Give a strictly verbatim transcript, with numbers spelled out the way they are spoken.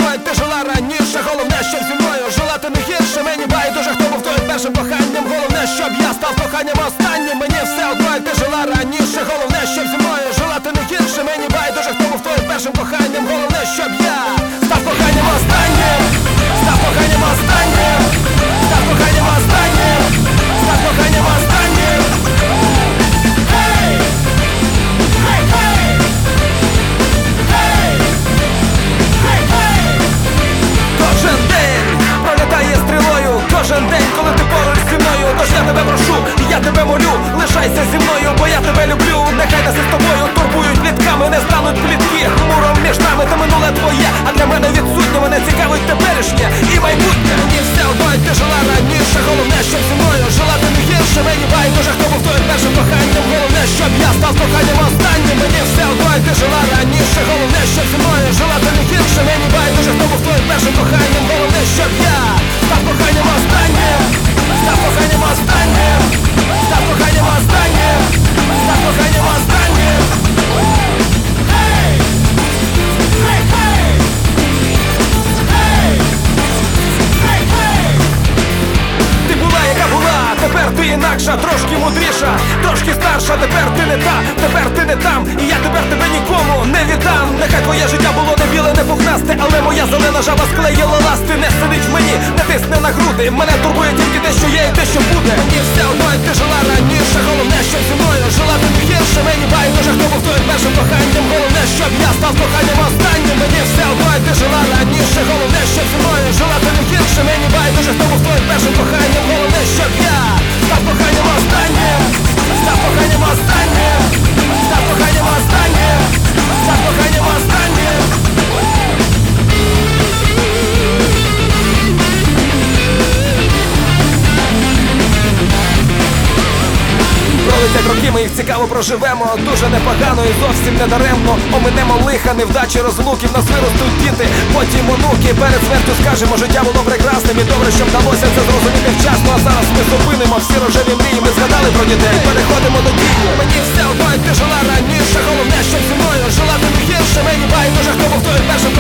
як ти жила раніше. Головне, щоб зі мною жила ти не гірше. Мені байдуже, хто був твоїм першим коханням. Головне, щоб я став коханням останнім. Мені все одно, як ти жила раніше. Головне, щоб зі мною жила ти не гірше. Мені байдуже, хто був твоїм першим коханням. Головне, щоб я став коханням останнім. Став коханням останнім. Став коханням останнім. Став коханням останнім. Хей! Хей, хей! Хей! Хей, хей! Кожен день пролітає стрілою. Кожен день, коли ти поруч зі мною. Тож я тебе прошу, я тебе молю, лишайся зі мною, бо я тебе люблю. Нехай нас із тобою турбують плітками, не стануть плітки хмуром між нами, та минуле твоє, а для мене відсутнє. Мене цікавить теперішнє і майбутнє. Мені все одно, як ти жила раніше. Головне, щоб зі мною жила ти не гірше. Мені байдуже, хто був твоїм першим коханням. Головне, щоб я став коханням останнім. Мені все одно, як ти жила раніше. Головне, щоб зі мною жила ти не гірше. Мені байдуже, хто був твоїм першим коханням. Головне, щоб я став коханням останнім. Став коханням останнім. Став коханням останнім. Став коханням останнім. Хей! Хей, хей! Хей! Хей, хей! Ти була, яка була, тепер ти інакша, трошки мудріша, трошки старша, тепер ти не та, тепер ти не там, і я тепер тебе нікому не віддам. Нехай твоє життя було не біле, не пухнасте, але моя зелена жаба склеїла ласти. Не сидить в мені, не тисне на груди. Мене турбує тільки те, що є, і те, що буде. Мені все одно, як ти жила раніше. Головне, щоб зі мною жила ти не гірше. Мені байдуже, хто був твоїм першим коханням. Головне, щоб я став коханням останнім. Мені все одно, як ти жила раніше. Головне, щоб зі мною жила ти не гірше. Мені байдуже, хто був твоїм першим коханням. Головне, щоб я став коханням останнім. Став коханням останнім. Став коханням останнім. Став коханням останнім. Пролетять роки, ми їх цікаво проживемо. Дуже непогано і зовсім не даремно. Оминемо лиха, невдачі, розлуки. В нас виростуть діти, потім онуки. Перед смертю скажемо, життя було прекрасним. І добре, що вдалося це зрозуміти вчасно. А зараз ми зупинимо всі рожеві мрії. Ми згадали про дітей, переходимо до дії. Мені все одно, як ти жила раніше. Головне, щоб зі мною жила ти не гірше. Мені байдуже, хто був твоїм першим